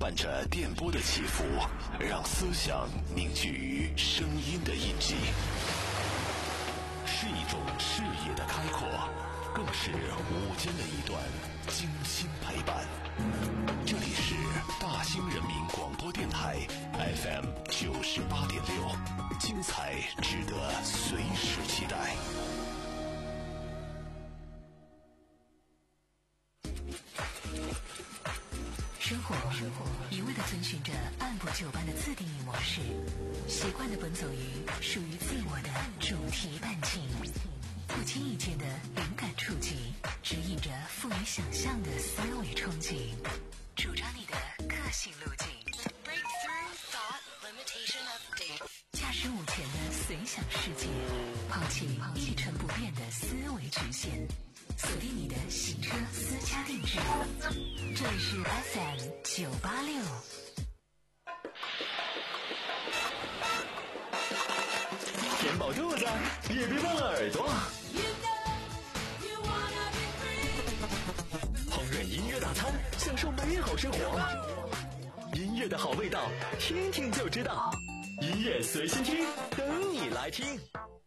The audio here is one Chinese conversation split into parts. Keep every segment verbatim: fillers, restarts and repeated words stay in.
伴着电波的起伏，让思想凝聚于声音的印记，是一种视野的开阔，更是午间的一段精心陪伴。这里是大兴人民广播电台 F M 九十八点六，精彩值得随时期待。 生活一味地遵循着按部就班的自定义模式，习惯地奔走于属于自我的主题半径，不经意间的灵感触及，指引着富于想象的思维憧憬，主张你的个性路径。Breakthrough thought limitation update。驾驶午前的随想世界，抛弃一成不变的思维局限，锁定你的行车私家定制。这里是 F M 九八六。 填饱肚子，也别忘了耳朵。烹饪音乐大餐，享受美好生活。音乐的好味道，听听就知道。音乐随心听，等你来听。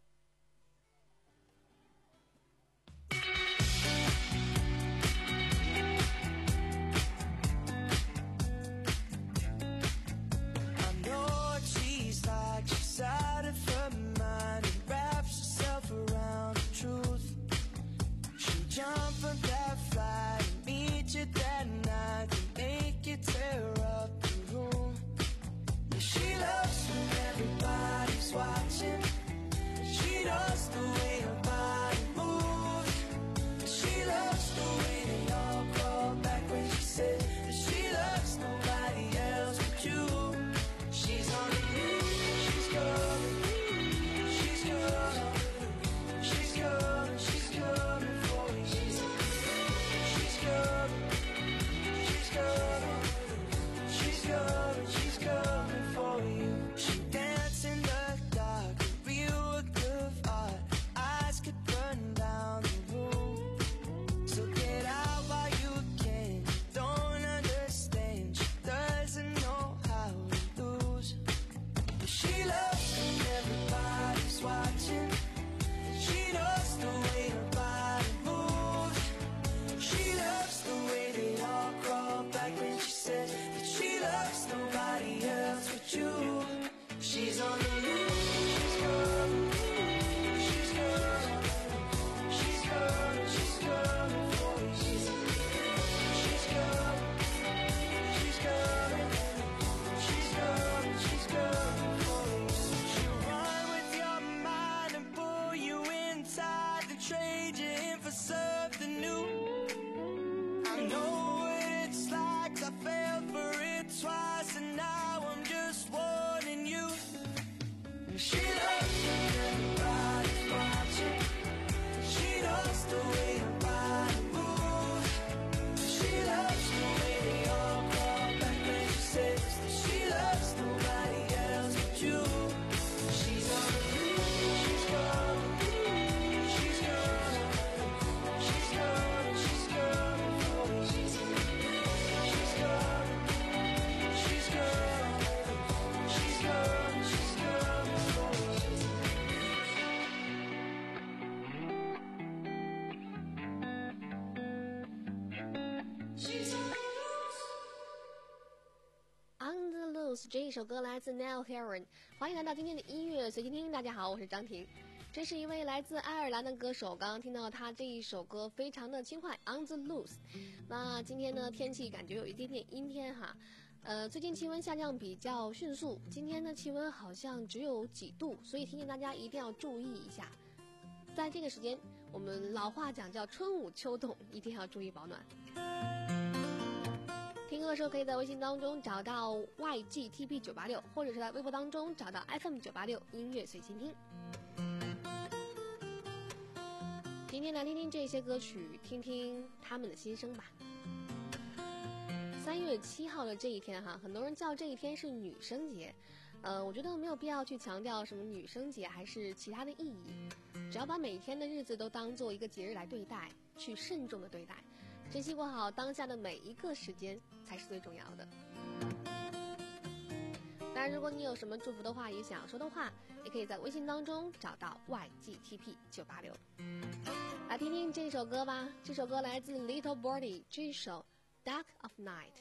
这一首歌来自 Niall Horan， 欢迎来到今天的音乐随机听。大家好，我是张婷。这是一位来自爱尔兰的歌手，刚刚听到他这一首歌非常的轻快 On the Loose。 那今天呢，天气感觉有一点点阴天哈，呃，最近气温下降比较迅速，今天的气温好像只有几度，所以提醒大家一定要注意一下。在这个时间，我们老话讲叫春捂秋冻，一定要注意保暖。听歌的时候可以在微信当中找到 Y G T P 九八六， 或者是在微博当中找到 F M 九八六 音乐随心听。今天来听听这些歌曲，听听他们的心声吧。三月七号的这一天哈，很多人叫这一天是女生节，呃，我觉得没有必要去强调什么女生节还是其他的意义，只要把每一天的日子都当做一个节日来对待，去慎重的对待， 珍惜过好当下的每一个时间才是最重要的。当然，如果你有什么祝福的话语想要说的话，也可以在微信当中找到 Y G T P 九八六。来听听这首歌吧，这首歌来自 Little Birdie， 这首 Dark of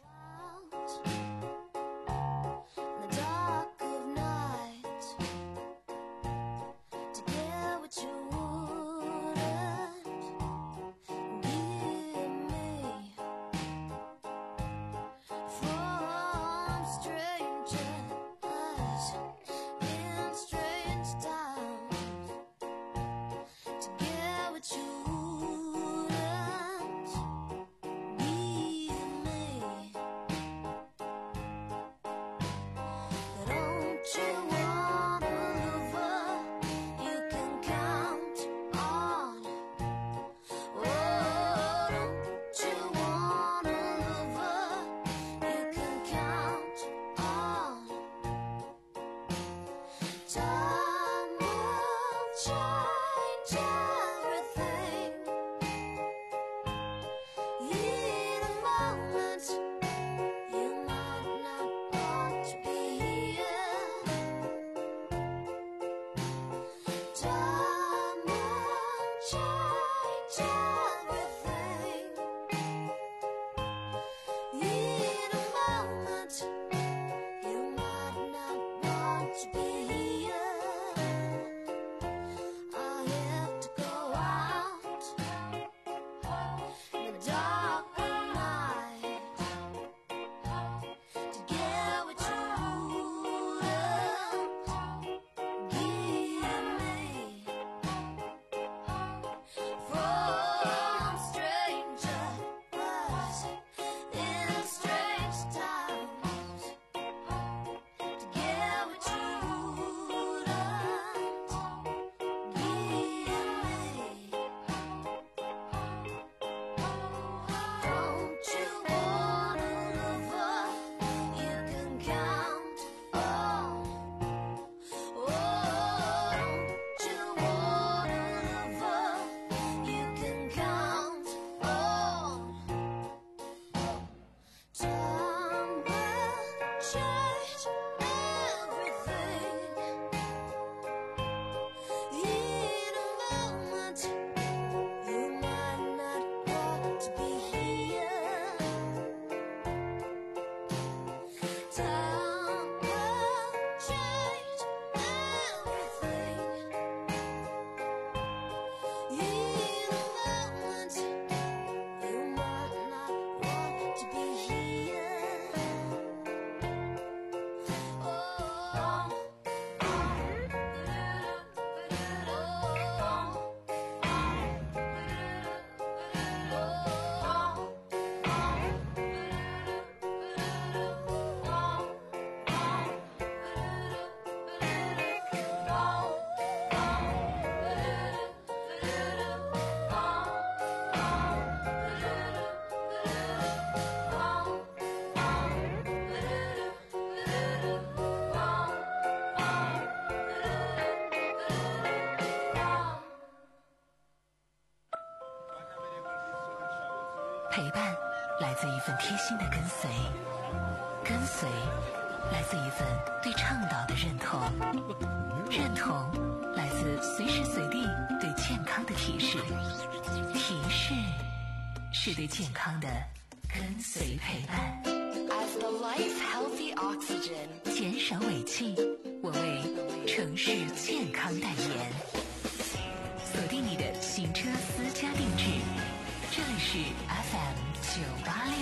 Night。 陪伴来自一份贴心的跟随，跟随来自一份对倡导的认同，认同来自随时随地对健康的提示，提示是对健康的跟随陪伴。 As the life healthy oxygen， 减少尾气，我为城市健康代言。锁定你的行车私家定制，这里是 F M 九八六。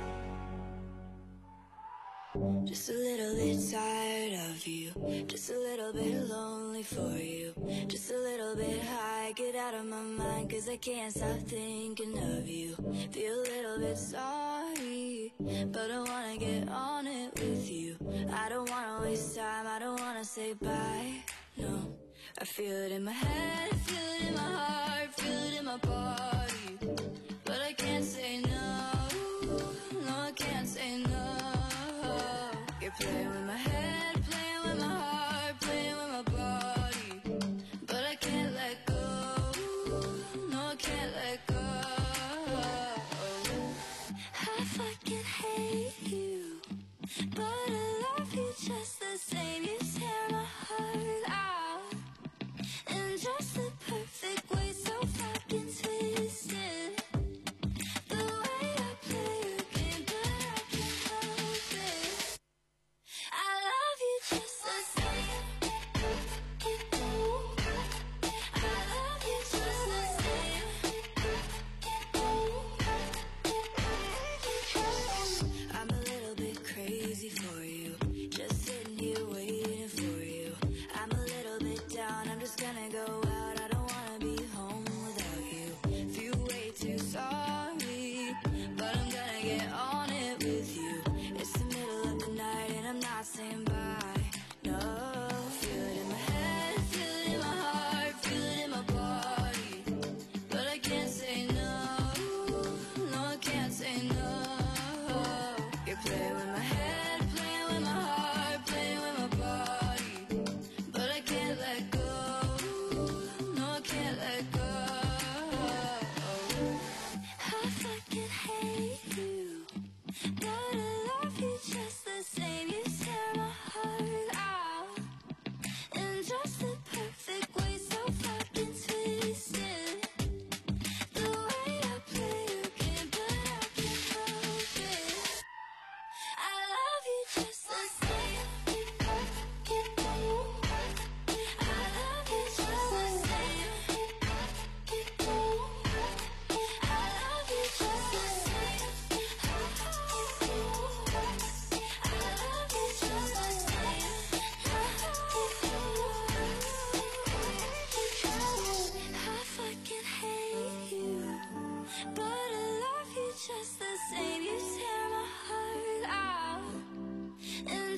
Just a little bit tired of you, just a little bit lonely for you, just a little bit high, get out of my mind cause I can't stop thinking of you. Feel a little bit sorry, but I wanna get on it with you. I don't wanna waste time, I don't wanna say bye, no. I feel it in my head, feel it in my heart, feel it in my body, but I can't say no, no I can't say no. You're playing with my head, playing with my heart, playing with my body, but I can't let go, no I can't let go.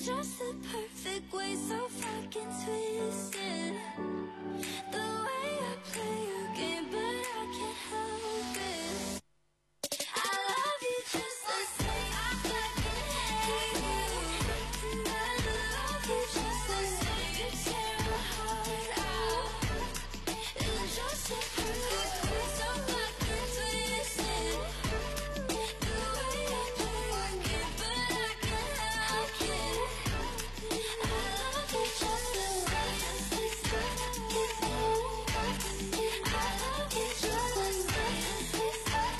just the perfect way, so fucking twisted. The way I play your game, but I can't help it. I love you just the same. I fucking hate you. I love you just the same. You tear my heart out. It's just the perfect way, so fucking twisted. The way I play your game, but I can't help it. I love you just the same. I love you just the same.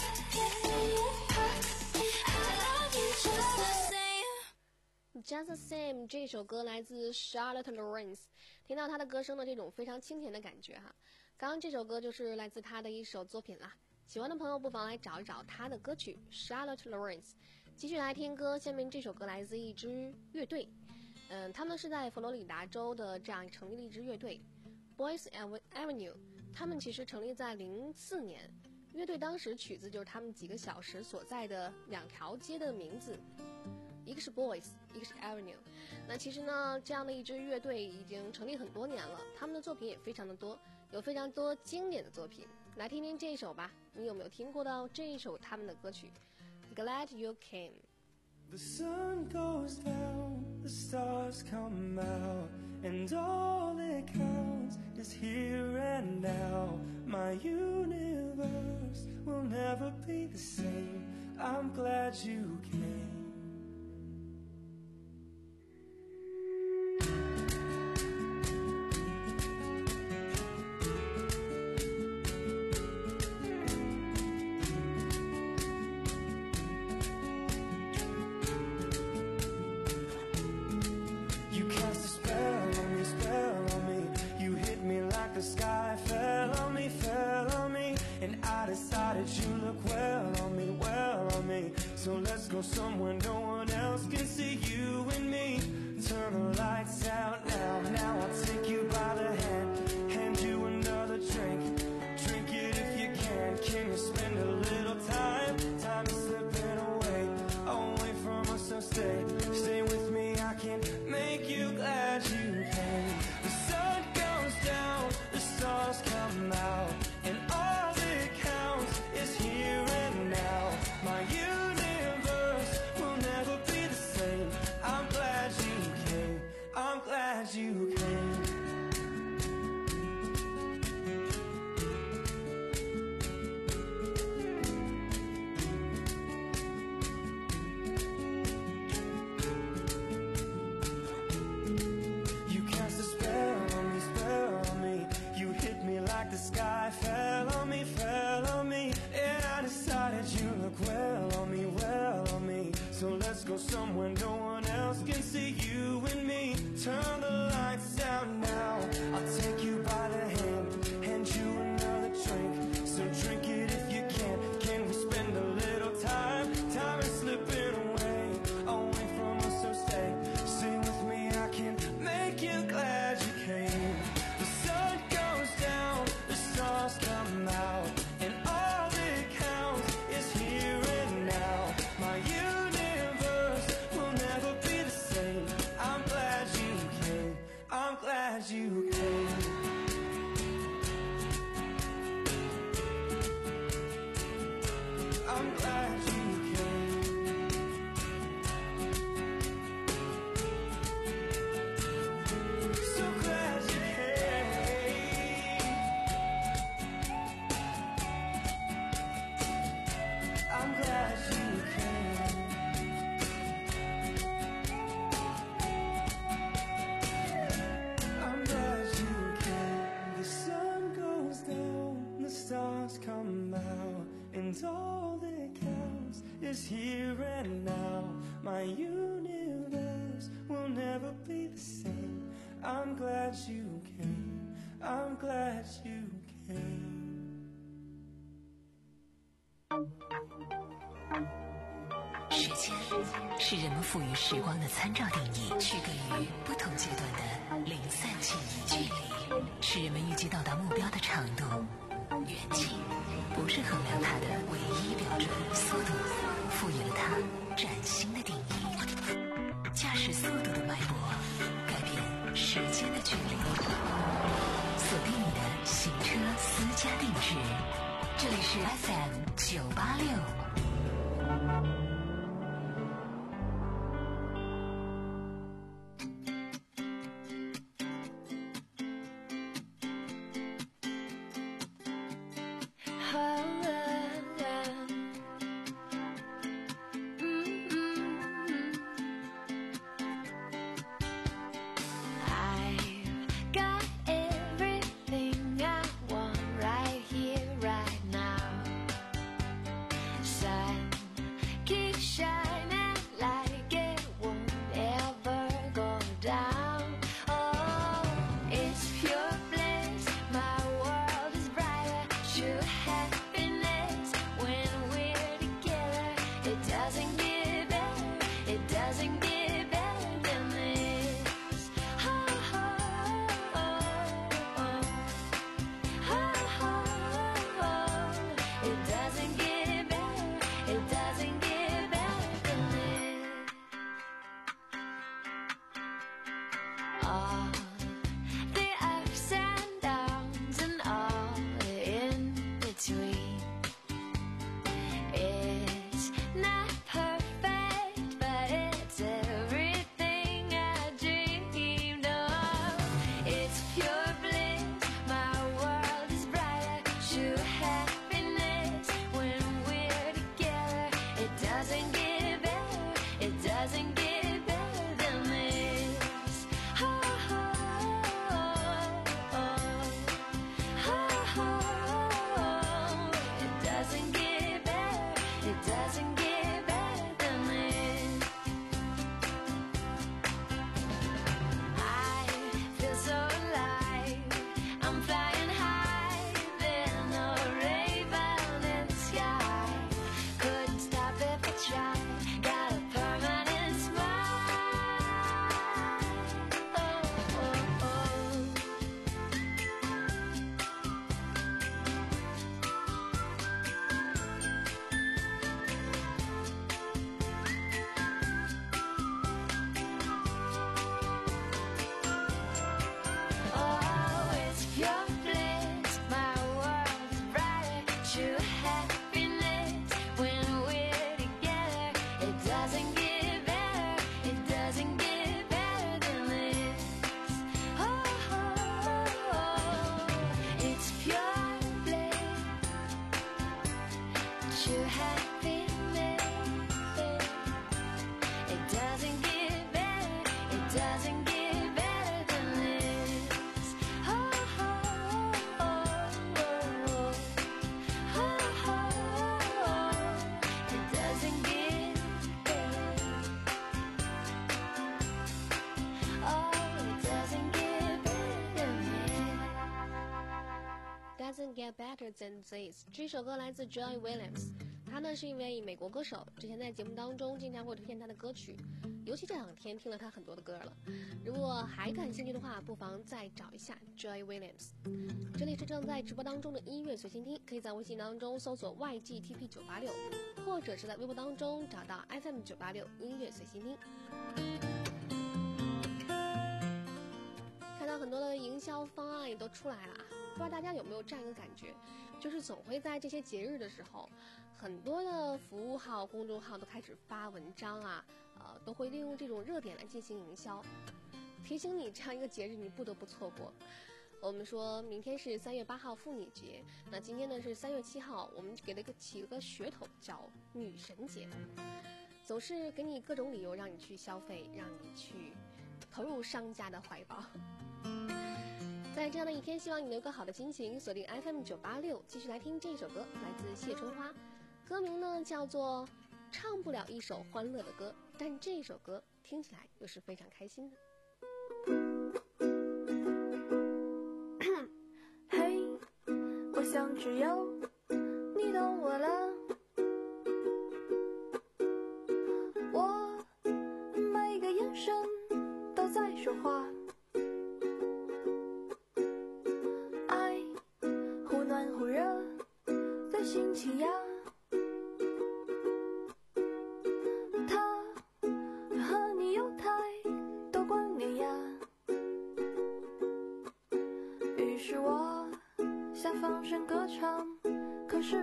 I love you just the same. Just the Same 这首歌来自 Charlotte Lawrence， 听到她的歌声的这种非常清甜的感觉哈。刚刚这首歌就是来自她的一首作品啦，喜欢的朋友不妨来找一找她的歌曲 Charlotte Lawrence。继续来听歌，下面这首歌来自一支乐队，嗯，他们是在佛罗里达州的这样成立的一支乐队 Boys Avenue， 他们其实成立在零四年，乐队当时取自就是他们几个小时所在的两条街的名字。一个是 Boys， 一个是 Avenue。 那其实呢，这样的一支乐队已经成立很多年了，他们的作品也非常的多，有非常多经典的作品。来听听这一首吧，你有没有听过到这一首他们的歌曲 Glad You Came。 The sun goes down, the stars come out, and all that counts is here and now. My universe will never be the same. I'm glad you came. You look well on me, well on me. So let's go somewhere no one else can see you and me. Turn the lights out now. Now I'll take you by the hand, hand you another drink. Drink it if you can. Can you spend a little time? Time is slipping away, away from us, so stay. Stay with me, I can make you glad you came. The sun goes down, the stars come out, and all that counts is here and now. My universe will never be the same. I'm glad you came. I'm glad you came. You cast a spell on me, spell on me. You hit me like the sky fell on me, fell on me. And I decided you look well on me, well on me. So let's go somewhere no one else can see you and me. Turn the lights down now. I'll take you by the hand, hand you another drink. So drink it if you can. Can we spend a little time? Time is slipping away, away from us, so stay. Stay with me, I can make you glad you came. The sun goes down, the stars come out, and all that counts is here and now. My universe will never be the same. I'm glad you came. I'm glad you came. I'm glad you came. So glad you came. I'm glad you came. I'm glad you came. The sun goes down, the stars come out, and all that counts is here and now. My universe will never be the same. I'm glad you came. I'm glad you came. 时间是人们赋予时光的参照定义，区隔于不同阶段的零散记忆。距离是人们预计到达目标的长度，远近不是衡量它的唯一标准。速度赋予了它崭新的定义。驾驶速度的脉这里是 F M 九八六。 Doesn't get better than this。 这首歌来自 Joy Williams， 他呢是一位美国歌手，之前在节目当中经常会推荐他的歌曲，尤其这两天听了他很多的歌了。如果还感兴趣的话，不妨再找一下 Joy Williams。 这里是正在直播当中的音乐随心听，可以在微信当中搜索 Y G T P 九八六， 或者是在微博当中找到 F M 九八六音乐随心听。看到很多的营销方案也都出来了，不知道大家有没有这样一个感觉，就是总会在这些节日的时候，很多的服务号、公众号都开始发文章啊，呃，都会利用这种热点来进行营销，提醒你这样一个节日你不得不错过。我们说明天是三月八号妇女节，那今天呢是三月七号，我们给了一个起了个噱头叫女神节，总是给你各种理由让你去消费，让你去投入商家的怀抱。在这样的一天，希望你能有个好的心情，锁定 F M 九八六，继续来听这首歌，来自谢春花，歌名呢叫做唱不了一首欢乐的歌，但这首歌听起来又是非常开心的。 嘿，我想只有你懂我了，我每个眼神都在说话，爱忽暖忽热，随心起压，他和你有太多观念呀，于是我想放声歌唱，可是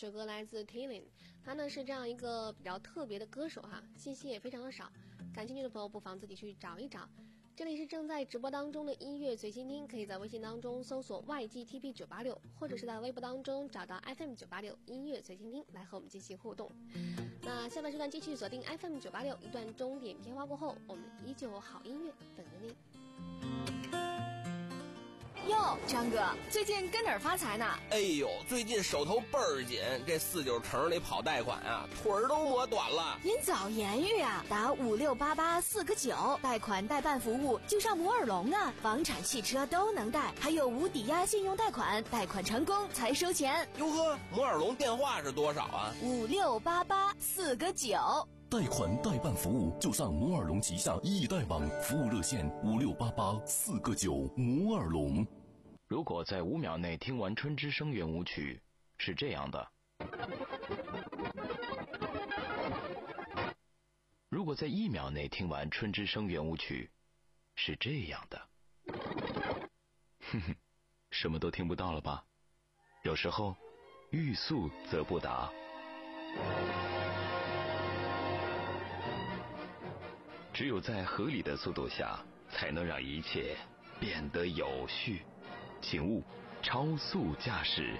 首歌来自 Tilin， 他呢是这样一个比较特别的歌手哈，信息也非常的少，感兴趣的朋友不妨自己去找一找。这里是正在直播当中的音乐随心听，可以在微信当中搜索 Y G T P 九八六， 或者是在微博当中找到 F M 九八六 音乐随心听来和我们进行互动。那下半时段继续锁定 F M 九八六， 一段钟点片花过后，我们依旧有好音乐等着你。 哟，张哥，最近跟哪儿发财呢？ 哎呦，最近手头倍儿紧，这四九城里跑贷款啊，腿儿都磨短了。 您早言语啊，打五六八八四个九，贷款代办服务就上摩尔龙啊，房产、汽车都能贷，还有无抵押信用贷款，贷款成功才收钱。 哟呵，摩尔龙电话是多少啊？ 五六八八四个九。 贷款代办服务就上摩尔龙旗下易贷网，服务热线五六八八四个九。摩尔龙。 如果在五秒内听完春之声圆舞曲，是这样的；如果在一秒内听完春之声圆舞曲，是这样的。哼哼，什么都听不到了吧？有时候，欲速则不达。只有在合理的速度下，才能让一切变得有序。请勿超速驾驶。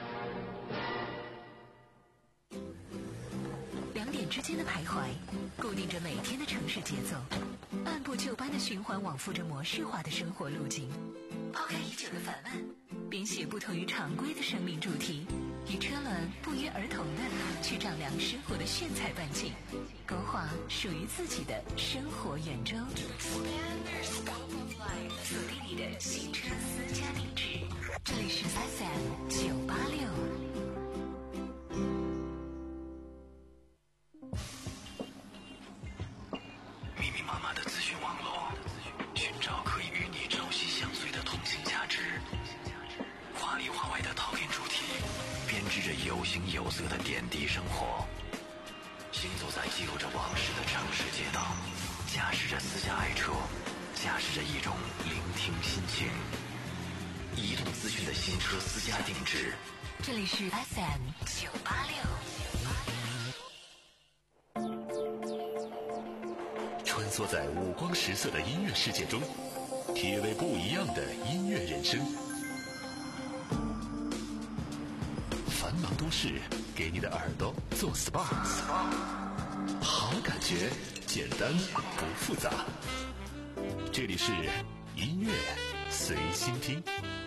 两点之间的徘徊，固定着每天的城市节奏，按部就班的循环往复着模式化的生活路径。抛开已久的烦闷，编写不同于常规的生命主题，与车轮不约而同的去丈量生活的炫彩半径，勾画属于自己的生活圆周。锁定你的新车私家定制，这里是 F M 九八六。 密密麻麻的资讯网络，寻找可以与你朝夕相随的同性价值。华里华外的讨厌主题，编织着有形有色的点滴生活。行走在记录着往事的城市街道，驾驶着私家爱车，驾驶着一种聆听心情。移动资讯的新车私家定制， 这里是 F M 九八六。 穿梭在五光十色的音乐世界中，体味不一样的音乐人生。繁忙都市给你的耳朵做 S P A， 好感觉，简单不复杂。这里是音乐随心听。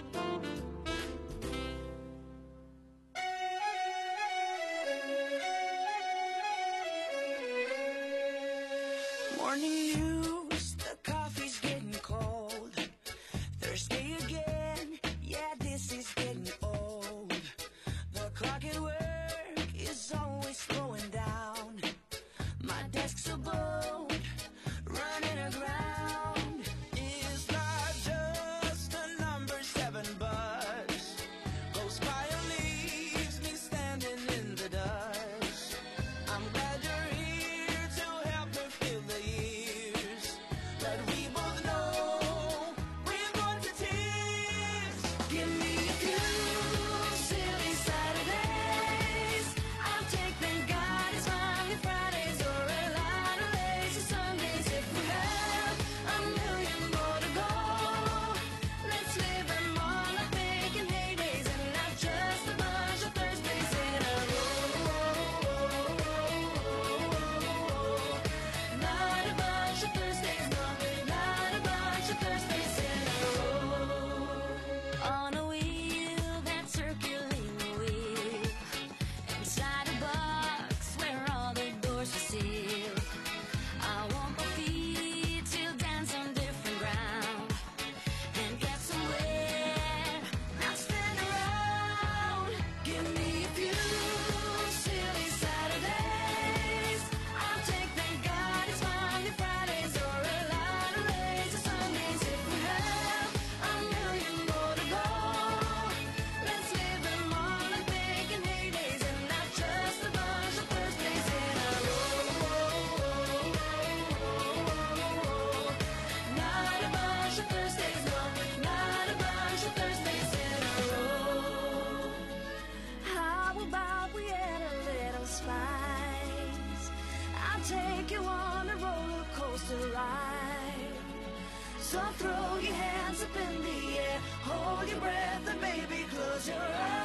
Morning news, the coffee's getting cold. Thursday again, yeah, this is getting old. The clock at work is always slowing down. My desk's so bold, running aground. It's not just a number seven bus. Goes by and leaves me standing in the dust. I'm glad you're here to help me fill the years that we both know we're going to tears. Give me a few silly Saturdays. I'll take, thank God, it's Monday, Fridays, or a lot of lazy Sundays. If we have take you on a roller coaster ride. So throw your hands up in the air, hold your breath and baby close your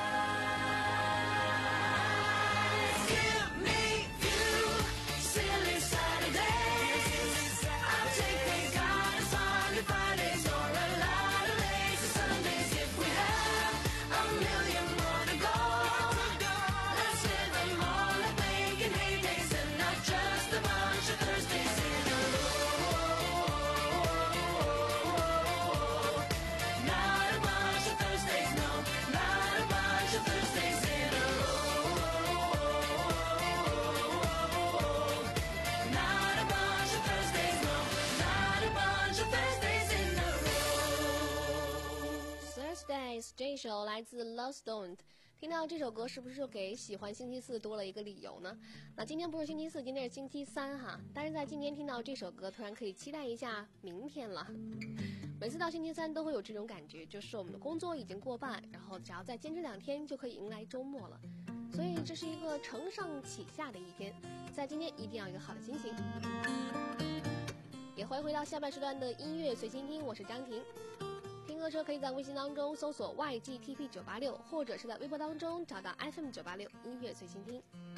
eyes. Give me you, silly Saturdays. I'll take the God of Sunday, Fridays, or a lot of lazy Sundays. If we have a million more to go, let's live them all like making heydays and not just a bunch of Thursdays in a row. Not a bunch of Thursdays, no, not a bunch of Thursdays in a row. Not a bunch of Thursdays, no, not a bunch of Thursdays in a row. Thursdays 这一首来自 Love Stone， 听到这首歌是不是就给喜欢星期四多了一个理由呢？那今天不是星期四，今天是星期三哈，但是在今天听到这首歌，突然可以期待一下明天了。每次到星期三都会有这种感觉，就是我们的工作已经过半，然后只要再坚持两天就可以迎来周末了，所以这是一个承上启下的一天，在今天一定要有一个好的心情。也欢迎回到下半时段的音乐随心听，我是张婷。听歌车可以在微信当中搜索 Y G T P 九八六， 或者是在微博当中找到 F M 九八六音乐随心听。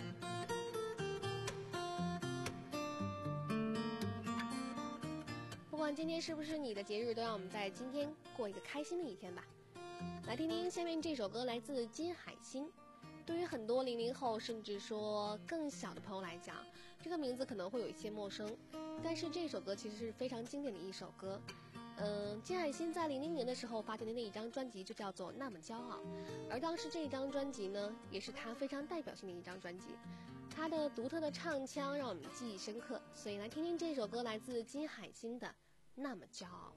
不管今天是不是你的节日，都让我们在今天过一个开心的一天吧。来听听下面这首歌，来自金海心。对于很多零零后甚至说更小的朋友来讲，这个名字可能会有一些陌生，但是这首歌其实是非常经典的一首歌。嗯，金海心在零零年的时候发行的那一张专辑就叫做《那么骄傲》，而当时这一张专辑呢，也是他非常代表性的一张专辑。他的独特的唱腔让我们记忆深刻，所以来听听这首歌，来自金海心的《那么骄傲》。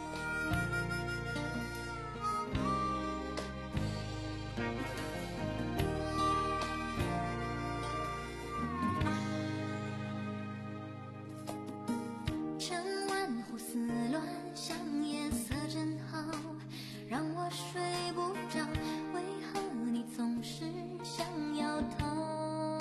千万胡思乱想，夜色真好，让我睡不着。为何你总是想要逃？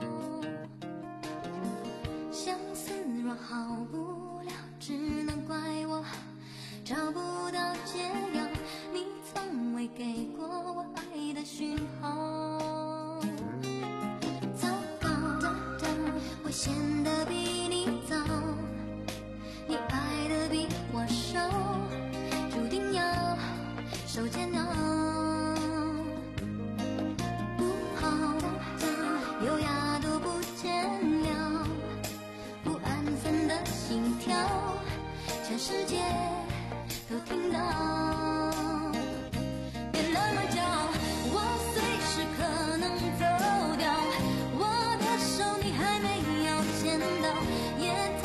相思若好不了，只能怪我找不到解药。你从未给过我爱的讯号。糟糕，我显得比你早。你爱的比我少，注定要受煎熬。不好，优雅都不见了，不安分的心跳，全世界都听到。别那么骄傲，我随时可能走掉，我的手你还没有牵到，也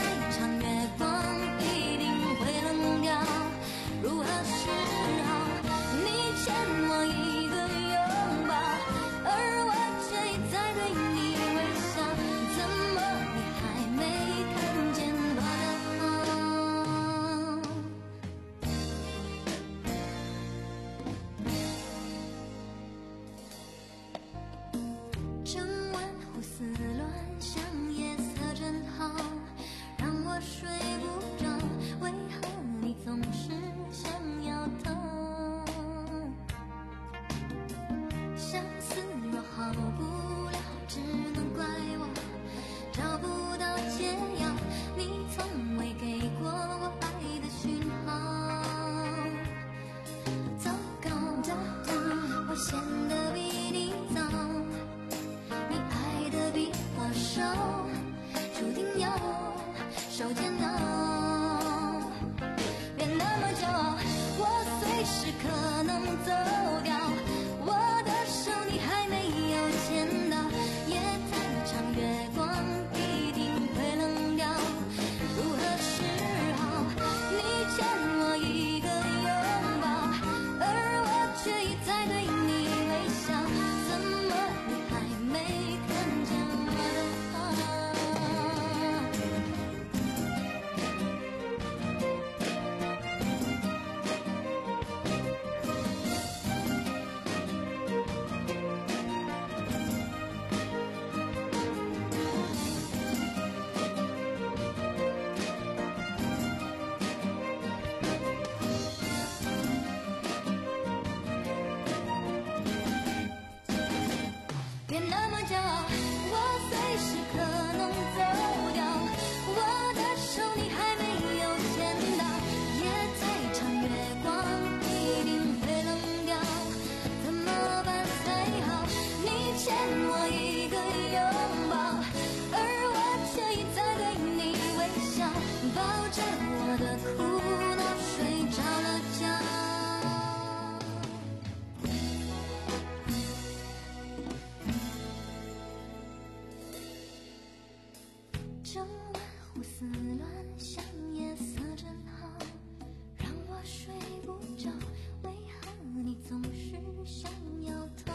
胡思乱想，夜色真好，让我睡不着。为何你总是想要逃？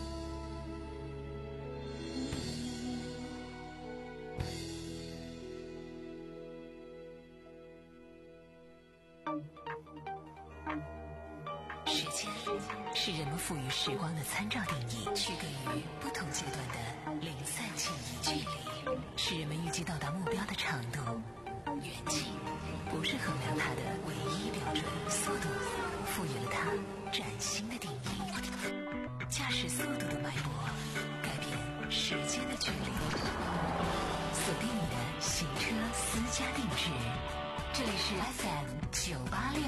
时间是人们赋予时光的参照定义，区隔于不同阶段的零散记忆。距离是人们预计到达目标的长度，远近不是衡量它的唯一标准。速度赋予了它崭新的定义，驾驶速度的脉搏改变时间的距离。锁定你的行车私家定制，这里是 F M 九八六。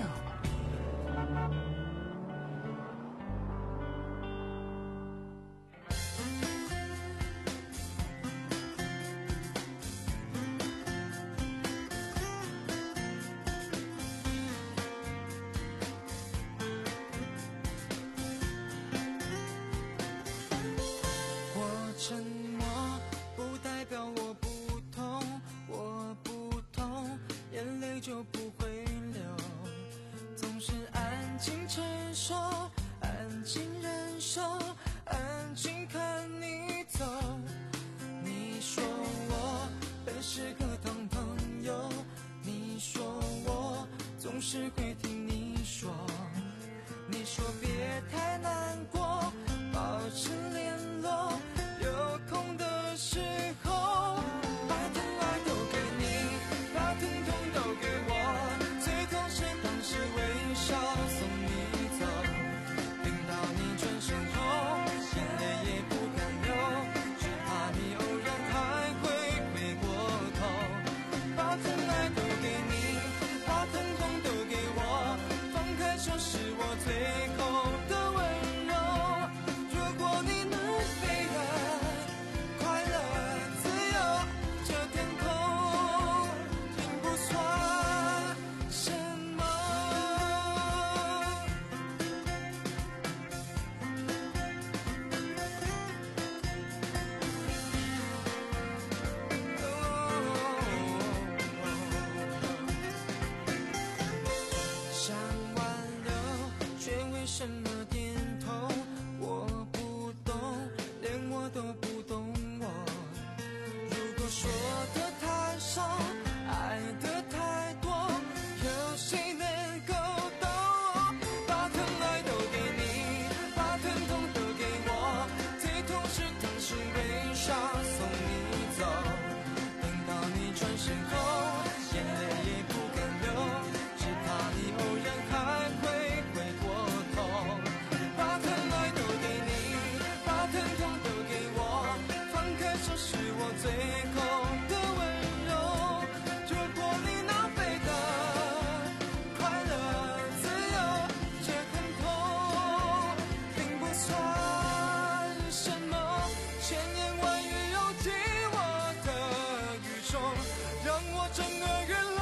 沉默不代表我不痛，我不痛，眼泪就不会流。总是安静承受，安静忍受，安静看你走。你说我本是个当朋友，你说我总是会听你说。你说别太难过，保持联络。有空的时候，把疼爱都给你，把疼痛都给我，最痛是当时微笑送你走。等到你转身后，眼泪也不敢流，只怕你偶然还会回过头。把疼爱都给你，把疼痛都给我，放开手是我最后的温柔。如果你能飞得什么点头，我不懂，连我都不懂我。如果说的太少，爱的太多，有谁能够懂？把疼爱都给你，把疼痛都给我，最痛是当时微笑送你走。等到你转身后，眼泪也不敢流，只怕你偶然还会回过头。把疼爱都给你，把疼痛都给我，放开手是我最后的温柔。如果你能飞得快乐自由，这很痛，并不算什么，千言万语涌进我的语中，让我整个月落。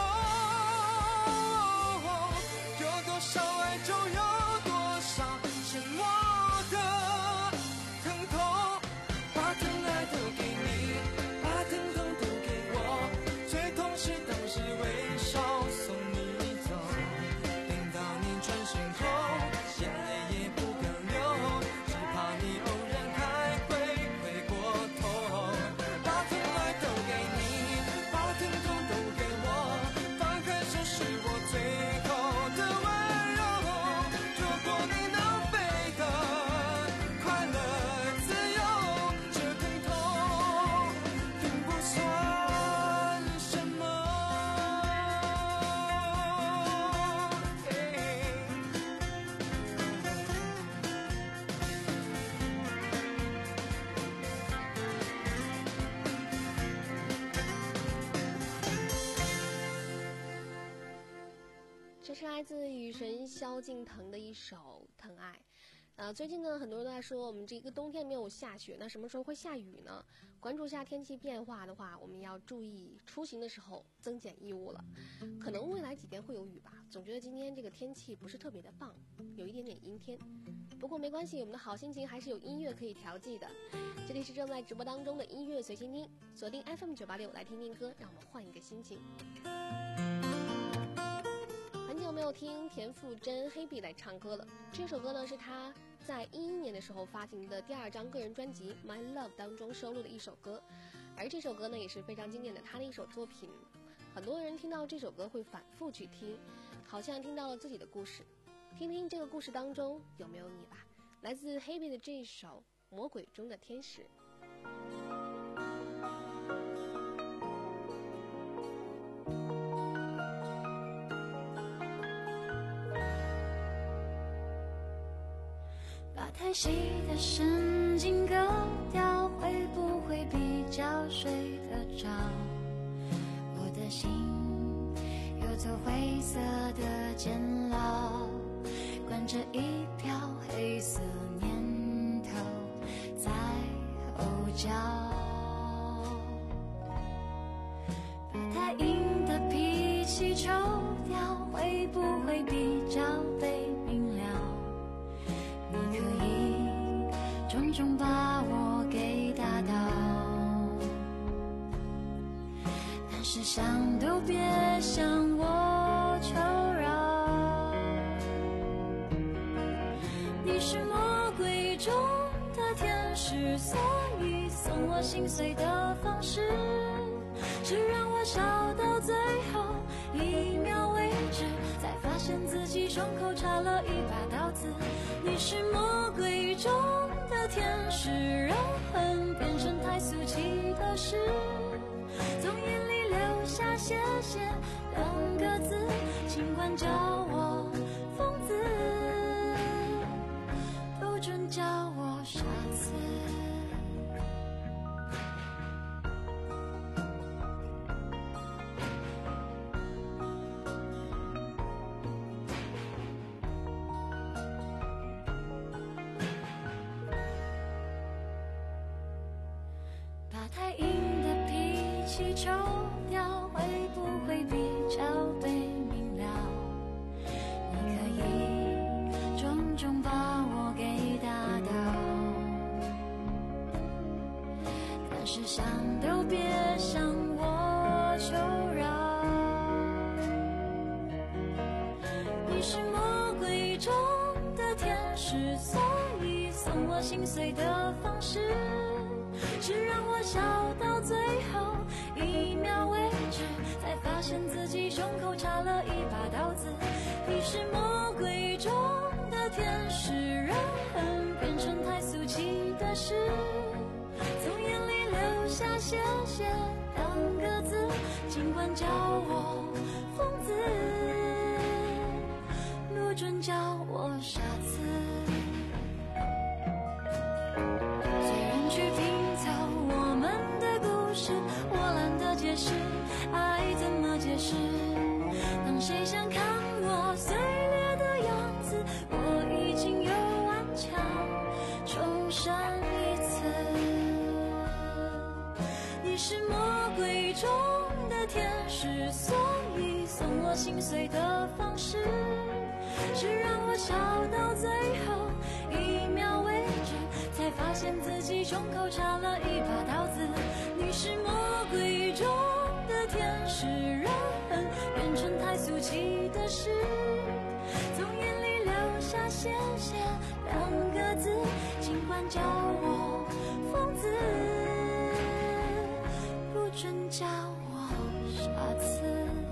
有多少爱就有多少沉默的疼痛，把疼爱都给你，把疼痛都给我，最痛是当时微笑送你走。等到你转身后，眼泪也不敢流，只怕你偶然还会回过头。把疼爱都给你，把疼痛都给我，放开手是我最后的温柔。如果你能飞得快乐自由，这疼痛并不算什么。 这是来自雨神萧敬腾的一首《疼爱》。 呃，最近呢，很多人都在说我们这个冬天没有下雪，那什么时候会下雨呢？关注一下天气变化的话，我们要注意出行的时候增减衣物了。可能未来几天会有雨吧，总觉得今天这个天气不是特别的棒，有一点点阴天。不过没关系，我们的好心情还是有音乐可以调剂的。这里是正在直播当中的音乐随心听，锁定 F M 九八六来听听歌，让我们换一个心情。很久没有听田馥甄黑碧来唱歌了，这首歌呢是他在一一年的时候发行的第二张个人专辑 My Love 当中收录的一首歌，而这首歌呢也是非常经典的他的一首作品。很多人听到这首歌会反复去听，好像听到了自己的故事，听听这个故事当中有没有你吧。来自黑碧的这一首《魔鬼中的天使》。 把太细的神经割掉，会不会比较睡得着？我的心有座灰色的监牢，关着一瓢黑色念头在后脚。把太硬的脾气抽掉，会不会比较被明了？你可以重重把我给打倒，但是想都别向我求饶。你是魔鬼中的天使，所以送我心碎的方式是让我笑到最后一秒为止，才发现自己胸口插了一把刀子。你是魔鬼中的天使，让恨变成太俗气的事，从眼里流下谢谢两个字，尽管叫我疯子，不准叫我傻子。太硬的脾气抽掉，会不会比较被明了？你可以重重把我给打倒，但是想都别向我求饶。你是魔鬼中的天使，所以送我心碎的方式是让我笑到最后一秒为止，才发现自己胸口插了一把刀子。你是魔鬼中的天使，让恨变成太俗气的事，从眼里流下谢谢两个字，尽管叫我疯子，不准叫我傻子。我懒得解释，爱怎么解释？当谁想看我碎裂的样子，我已经有顽强重生一次。你是魔鬼中的天使，所以送我心碎的方式是让我笑到最后一秒为止，才发现自己胸口插了一把刀子。你是魔鬼中的天使，让恨变成太俗气的事，从眼里流下谢谢两个字，尽管叫我疯子，不准叫我傻子。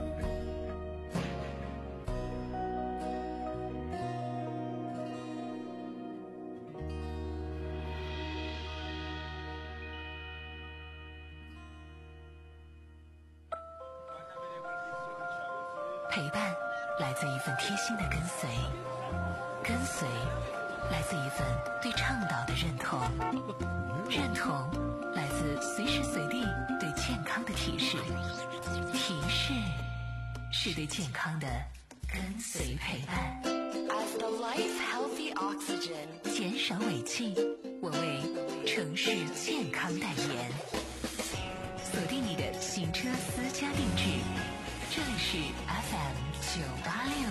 陪伴来自一份贴心的跟随，跟随来自一份对倡导的认同，认同来自随时随地对健康的提示，提示是对健康的跟随陪伴。 That's the life, healthy oxygen. 减少尾气，我为城市健康代言。锁定你的行车私家定制，这里是 F M 九八六。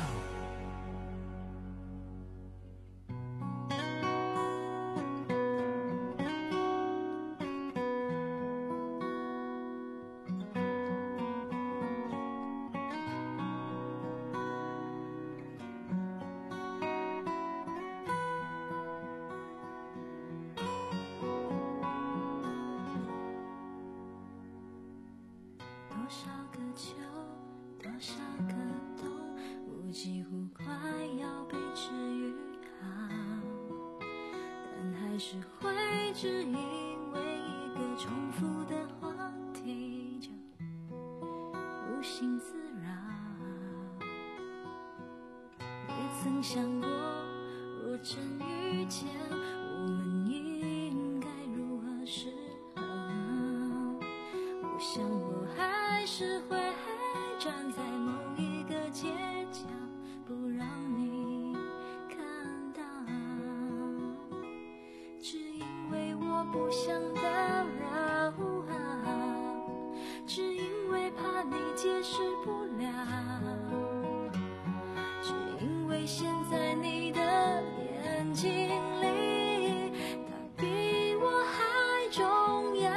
多少个秋，多少个冬，我几乎快要被治愈好，但还是会只因为一个重复的话题就无心自扰。也曾想过，若真遇见，我们应该如何是好？我想我还是会站在某一个街角，不让你看到，只因为我不想打扰，只因为怕你解释不了，只因为现在你的眼睛里，它比我还重要。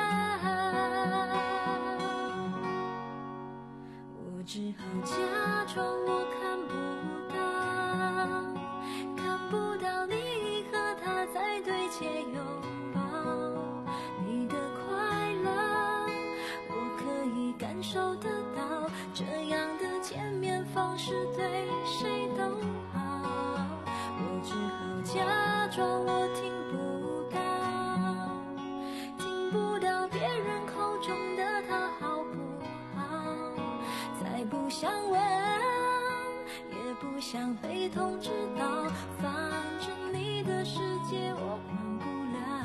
我只好假装我看不到，看不到你和他在对街拥抱，你的快乐我可以感受得到，这样的见面方式对谁都好。我只好假装我听不到，听不到别人口中的他好不好，再不想问，也不想被通知到，反正你的世界我管不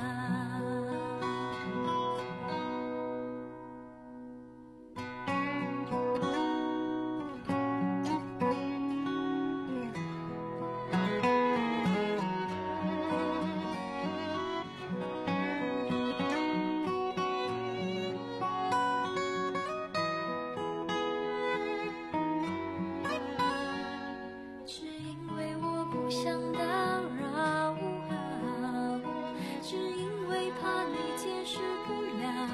只因为我不想打扰，只因为怕你解释不了，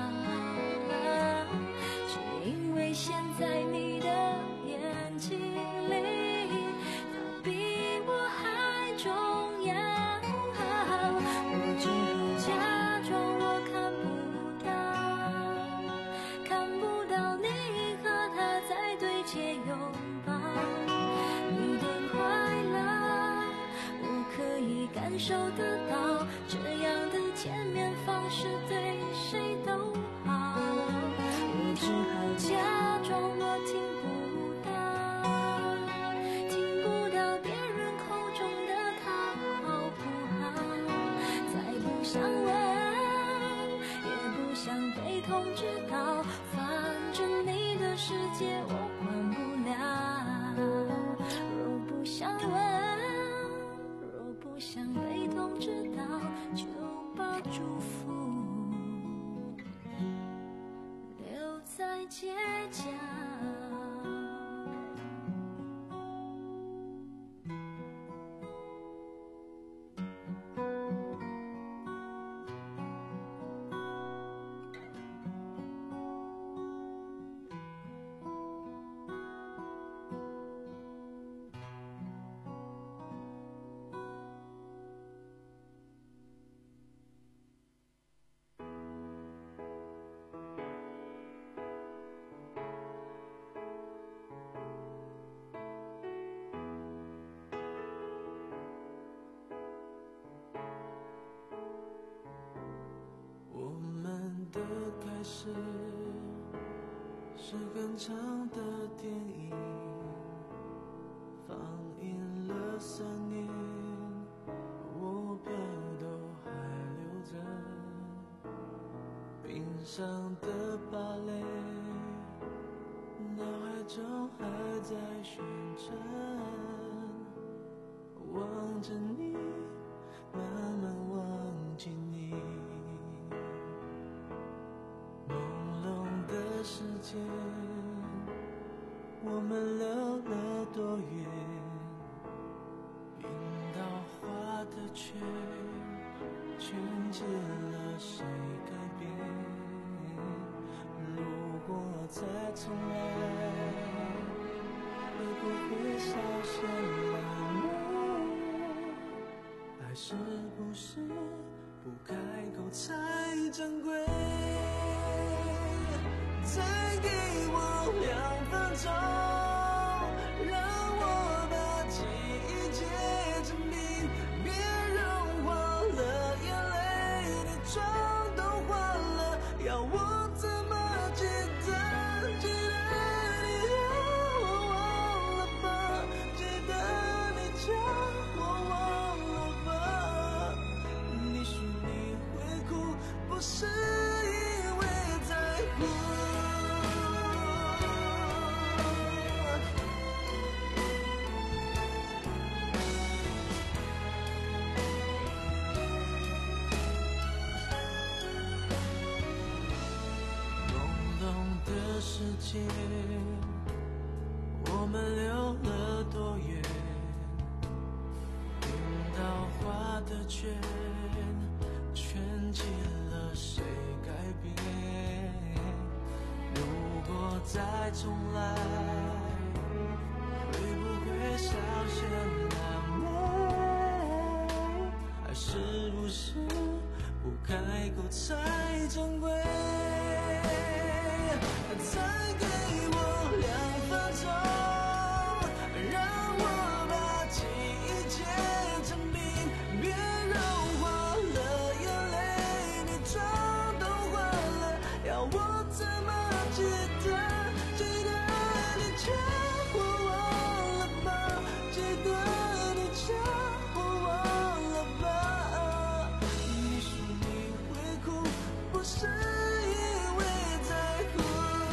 只因为现在你的眼睛里，它比我还重要。我只好假装我看不到，看不到你和他在对街拥抱，你的快乐我可以感受得到，这样的见面方式对谁都好。我只好假装我听不到，听不到别人口中的他好不好，再不想问，也不想被通知到，反正你的世界我管不了。若不想问，若不想被通知到，就把祝福留在街角。 我们的开始是很长的电影，放映了三年，我票都还留着，冰上的芭蕾，脑海中还在旋转， 望着你，慢慢忘记你。朦胧的时间，我们溜了多远？冰刀划的圈，圈解了谁改变？如果再重来，会不会稍显冷漠？爱是不是不开口才珍贵？再给我两分钟，让我把记忆结成冰，别融化了眼泪，你妆都花了，要我怎么记得？记得你让我忘了吧，记得你叫我忘了吧。你说你会哭，不是因为在乎。世界，我们溜了多远？冰刀划的圈，圈起了谁改变？如果再重来，会不会稍显难为？还是不是不开口才珍贵？再给我两分钟，让我把记忆结成冰，别融化了眼泪，你妆都花了，要我怎么记得？记得你叫我忘了吧，记得你叫我忘了吧。你说你会哭，不是因为在乎。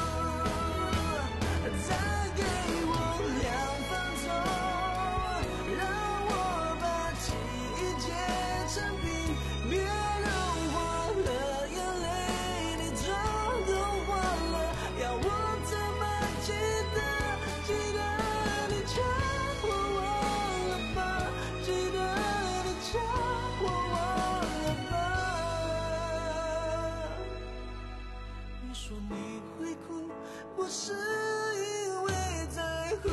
再给我两分钟，让我把记忆结成冰，别融化了眼泪，你妆都花了，要我怎么记得？记得你叫我忘了吧，记得你叫我忘了吧。你说你会哭，不是因为在乎。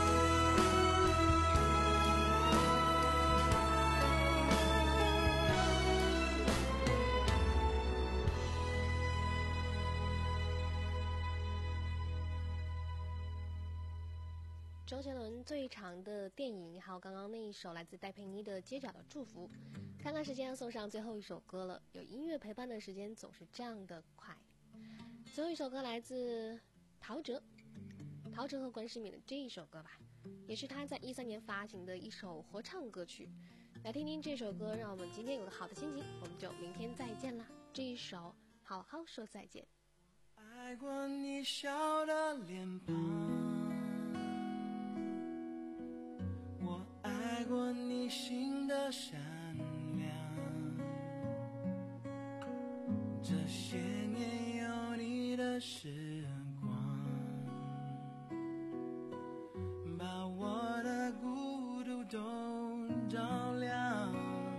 周杰伦最长的电影，还有刚刚那一首来自戴佩妮的《街角的祝福》。看看时间，送上最后一首歌了。有音乐陪伴的时间总是这样的快。最后一首歌来自陶喆，陶喆和关诗敏的这一首歌吧，也是他在一三年发行的一首合唱歌曲。来听听这首歌，让我们今天有个好的心情，我们就明天再见啦。这一首好好说再见。 爱过你笑的脸庞，我爱过你心的善良，这些年有你的时光，把我的孤独都照亮。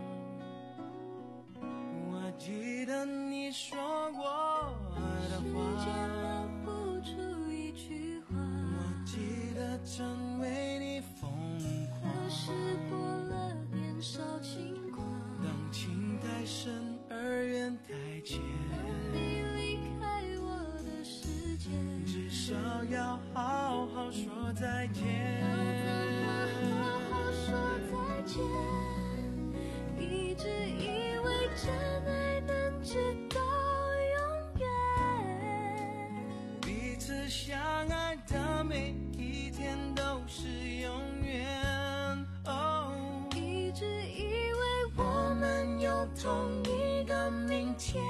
我记得你说过的话， 不出一句话， 我记得真为你疯狂。 可是过了年少轻狂， 当情太深而缘太浅， 你离开我的世界， 至少要好好说再见。 要怎么好好说再见？一直以为真爱能直到永远， 彼此相爱的每一天都是永远。哦， 一直以为我们有同一个明天，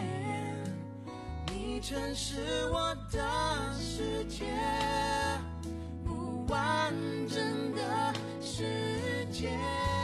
你曾是我的世界，不完整的世界。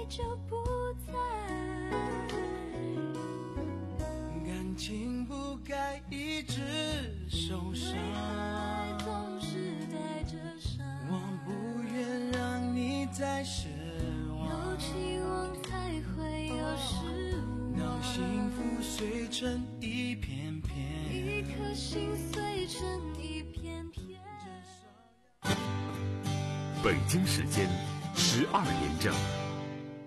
就不在。 感情不该一直受伤， 总是带着伤， 我不愿让你再失望， 有期望才会有失望， 让幸福碎成一片片， 一颗心碎成一片片。 北京时间十二点整。